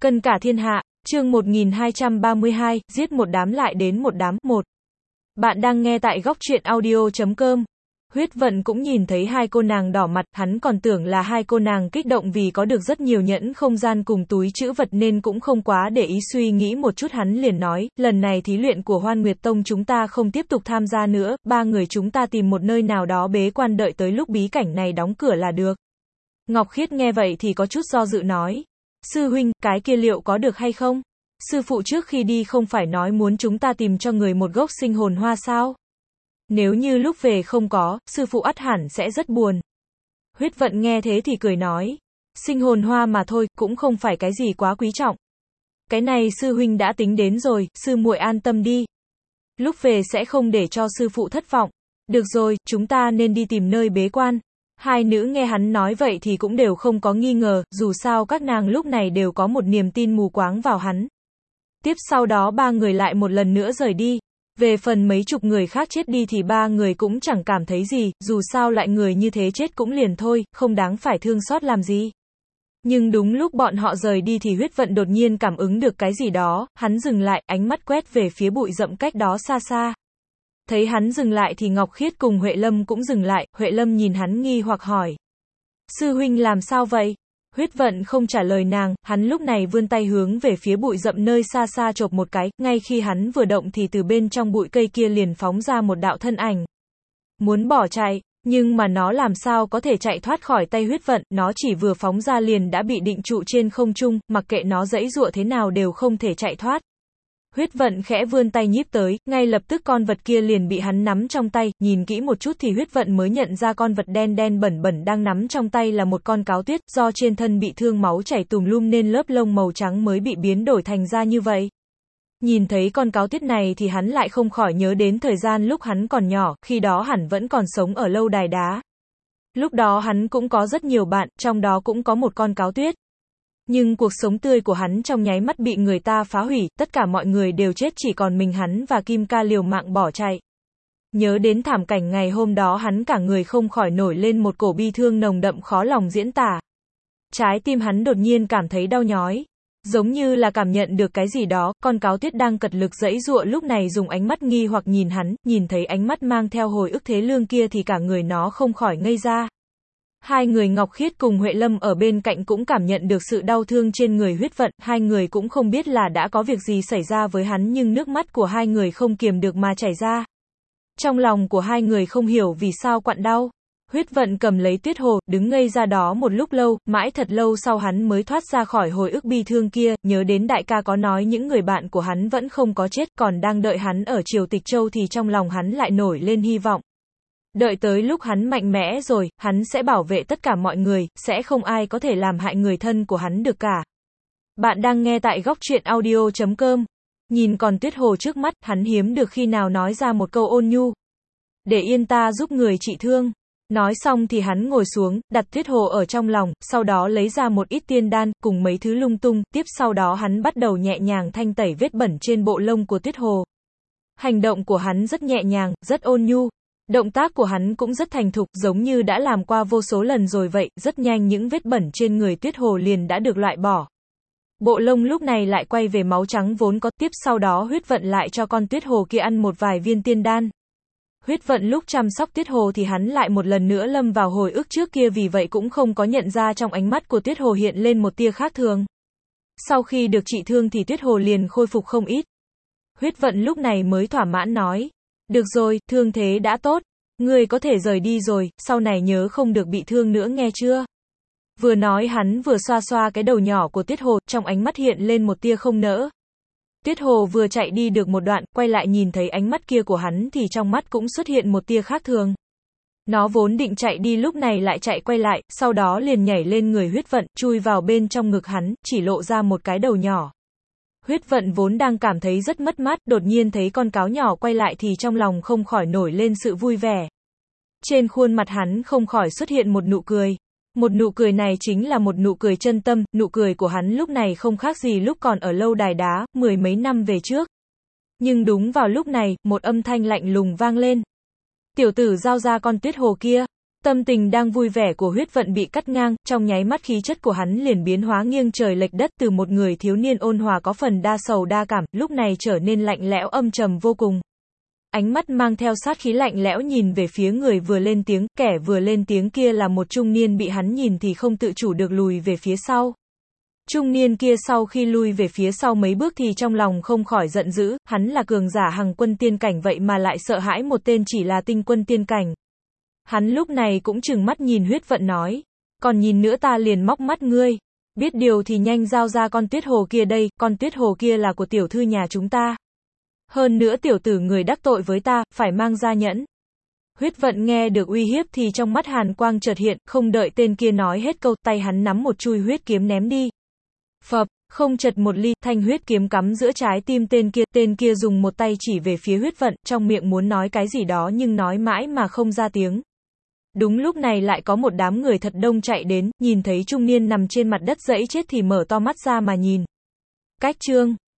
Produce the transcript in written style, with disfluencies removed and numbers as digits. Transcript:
Cân cả thiên hạ, chương 1232, giết một đám lại đến một đám. 1. Bạn đang nghe tại góc truyện audio.com. Huyết Vận cũng nhìn thấy hai cô nàng đỏ mặt, hắn còn tưởng là hai cô nàng kích động vì có được rất nhiều nhẫn không gian cùng túi trữ vật nên cũng không quá để ý, suy nghĩ một chút hắn liền nói, lần này thí luyện của Hoan Nguyệt Tông chúng ta không tiếp tục tham gia nữa, ba người chúng ta tìm một nơi nào đó bế quan đợi tới lúc bí cảnh này đóng cửa là được. Ngọc Khiết nghe vậy thì có chút do dự nói, sư huynh, cái kia liệu có được hay không? Sư phụ trước khi đi không phải nói muốn chúng ta tìm cho người một gốc sinh hồn hoa sao? Nếu như lúc về không có, sư phụ ắt hẳn sẽ rất buồn. Huyết Vận nghe thế thì cười nói, sinh hồn hoa mà thôi, cũng không phải cái gì quá quý trọng. Cái này sư huynh đã tính đến rồi, sư muội an tâm đi. Lúc về sẽ không để cho sư phụ thất vọng. Được rồi, chúng ta nên đi tìm nơi bế quan. Hai nữ nghe hắn nói vậy thì cũng đều không có nghi ngờ, dù sao các nàng lúc này đều có một niềm tin mù quáng vào hắn. Tiếp sau đó ba người lại một lần nữa rời đi. Về phần mấy chục người khác chết đi thì ba người cũng chẳng cảm thấy gì, dù sao lại người như thế chết cũng liền thôi, không đáng phải thương xót làm gì. Nhưng đúng lúc bọn họ rời đi thì Huyết Vận đột nhiên cảm ứng được cái gì đó, hắn dừng lại, ánh mắt quét về phía bụi rậm cách đó xa xa. Thấy hắn dừng lại thì Ngọc Khiết cùng Huệ Lâm cũng dừng lại, Huệ Lâm nhìn hắn nghi hoặc hỏi. Sư huynh làm sao vậy? Huyết Vận không trả lời nàng, hắn lúc này vươn tay hướng về phía bụi rậm nơi xa xa chộp một cái, ngay khi hắn vừa động thì từ bên trong bụi cây kia liền phóng ra một đạo thân ảnh. Muốn bỏ chạy, nhưng mà nó làm sao có thể chạy thoát khỏi tay Huyết Vận, nó chỉ vừa phóng ra liền đã bị định trụ trên không trung, mặc kệ nó giãy giụa thế nào đều không thể chạy thoát. Huyết Vận khẽ vươn tay nhíp tới, ngay lập tức con vật kia liền bị hắn nắm trong tay, nhìn kỹ một chút thì Huyết Vận mới nhận ra con vật đen đen bẩn bẩn đang nắm trong tay là một con cáo tuyết, do trên thân bị thương máu chảy tùm lum nên lớp lông màu trắng mới bị biến đổi thành ra như vậy. Nhìn thấy con cáo tuyết này thì hắn lại không khỏi nhớ đến thời gian lúc hắn còn nhỏ, khi đó hẳn vẫn còn sống ở lâu đài đá. Lúc đó hắn cũng có rất nhiều bạn, trong đó cũng có một con cáo tuyết. Nhưng cuộc sống tươi của hắn trong nháy mắt bị người ta phá hủy, tất cả mọi người đều chết chỉ còn mình hắn và Kim Ca liều mạng bỏ chạy. Nhớ đến thảm cảnh ngày hôm đó hắn cả người không khỏi nổi lên một cổ bi thương nồng đậm khó lòng diễn tả. Trái tim hắn đột nhiên cảm thấy đau nhói. Giống như là cảm nhận được cái gì đó, con cáo tuyết đang cật lực giãy giụa lúc này dùng ánh mắt nghi hoặc nhìn hắn, nhìn thấy ánh mắt mang theo hồi ức thế lương kia thì cả người nó không khỏi ngây ra. Hai người Ngọc Khiết cùng Huệ Lâm ở bên cạnh cũng cảm nhận được sự đau thương trên người Huyết Vận, hai người cũng không biết là đã có việc gì xảy ra với hắn nhưng nước mắt của hai người không kiềm được mà chảy ra. Trong lòng của hai người không hiểu vì sao quặn đau. Huyết Vận cầm lấy tuyết hồ, đứng ngây ra đó một lúc lâu, mãi thật lâu sau hắn mới thoát ra khỏi hồi ức bi thương kia, nhớ đến đại ca có nói những người bạn của hắn vẫn không có chết, còn đang đợi hắn ở Triều Tịch Châu thì trong lòng hắn lại nổi lên hy vọng. Đợi tới lúc hắn mạnh mẽ rồi, hắn sẽ bảo vệ tất cả mọi người, sẽ không ai có thể làm hại người thân của hắn được cả. Bạn đang nghe tại góc truyện audio.com. Nhìn con tuyết hồ trước mắt, hắn hiếm được khi nào nói ra một câu ôn nhu. Để yên ta giúp người trị thương. Nói xong thì hắn ngồi xuống, đặt tuyết hồ ở trong lòng, sau đó lấy ra một ít tiên đan, cùng mấy thứ lung tung, tiếp sau đó hắn bắt đầu nhẹ nhàng thanh tẩy vết bẩn trên bộ lông của tuyết hồ. Hành động của hắn rất nhẹ nhàng, rất ôn nhu. Động tác của hắn cũng rất thành thục, giống như đã làm qua vô số lần rồi vậy, rất nhanh những vết bẩn trên người tuyết hồ liền đã được loại bỏ. Bộ lông lúc này lại quay về máu trắng vốn có, tiếp sau đó Huyết Vận lại cho con tuyết hồ kia ăn một vài viên tiên đan. Huyết Vận lúc chăm sóc tuyết hồ thì hắn lại một lần nữa lâm vào hồi ức trước kia vì vậy cũng không có nhận ra trong ánh mắt của tuyết hồ hiện lên một tia khác thường. Sau khi được trị thương thì tuyết hồ liền khôi phục không ít. Huyết Vận lúc này mới thỏa mãn nói. Được rồi, thương thế đã tốt. Ngươi có thể rời đi rồi, sau này nhớ không được bị thương nữa nghe chưa? Vừa nói hắn vừa xoa xoa cái đầu nhỏ của tuyết hồ, trong ánh mắt hiện lên một tia không nỡ. Tuyết hồ vừa chạy đi được một đoạn, quay lại nhìn thấy ánh mắt kia của hắn thì trong mắt cũng xuất hiện một tia khác thường. Nó vốn định chạy đi lúc này lại chạy quay lại, sau đó liền nhảy lên người Huyết Vận, chui vào bên trong ngực hắn, chỉ lộ ra một cái đầu nhỏ. Huyết Vận vốn đang cảm thấy rất mất mát, đột nhiên thấy con cáo nhỏ quay lại thì trong lòng không khỏi nổi lên sự vui vẻ. Trên khuôn mặt hắn không khỏi xuất hiện một nụ cười. Một nụ cười này chính là một nụ cười chân tâm, nụ cười của hắn lúc này không khác gì lúc còn ở lâu đài đá, mười mấy năm về trước. Nhưng đúng vào lúc này, một âm thanh lạnh lùng vang lên. Tiểu tử giao ra con tuyết hồ kia. Tâm tình đang vui vẻ của Huyết Vận bị cắt ngang, trong nháy mắt khí chất của hắn liền biến hóa nghiêng trời lệch đất, từ một người thiếu niên ôn hòa có phần đa sầu đa cảm, lúc này trở nên lạnh lẽo âm trầm vô cùng. Ánh mắt mang theo sát khí lạnh lẽo nhìn về phía người vừa lên tiếng, kẻ vừa lên tiếng kia là một trung niên bị hắn nhìn thì không tự chủ được lùi về phía sau. Trung niên kia sau khi lui về phía sau mấy bước thì trong lòng không khỏi giận dữ, hắn là cường giả hằng quân tiên cảnh vậy mà lại sợ hãi một tên chỉ là tinh quân tiên cảnh. Hắn lúc này cũng trừng mắt nhìn Huyết Vận nói, còn nhìn nữa ta liền móc mắt ngươi. Biết điều thì nhanh giao ra con tuyết hồ kia đây, con tuyết hồ kia là của tiểu thư nhà chúng ta. Hơn nữa tiểu tử người đắc tội với ta, phải mang ra nhẫn. Huyết Vận nghe được uy hiếp thì trong mắt hàn quang chợt hiện, không đợi tên kia nói hết câu, tay hắn nắm một chui huyết kiếm ném đi. Phập, không chật một ly, thanh huyết kiếm cắm giữa trái tim tên kia dùng một tay chỉ về phía Huyết Vận, trong miệng muốn nói cái gì đó nhưng nói mãi mà không ra tiếng. Đúng lúc này lại có một đám người thật đông chạy đến, nhìn thấy trung niên nằm trên mặt đất dẫy chết thì mở to mắt ra mà nhìn. Cách chương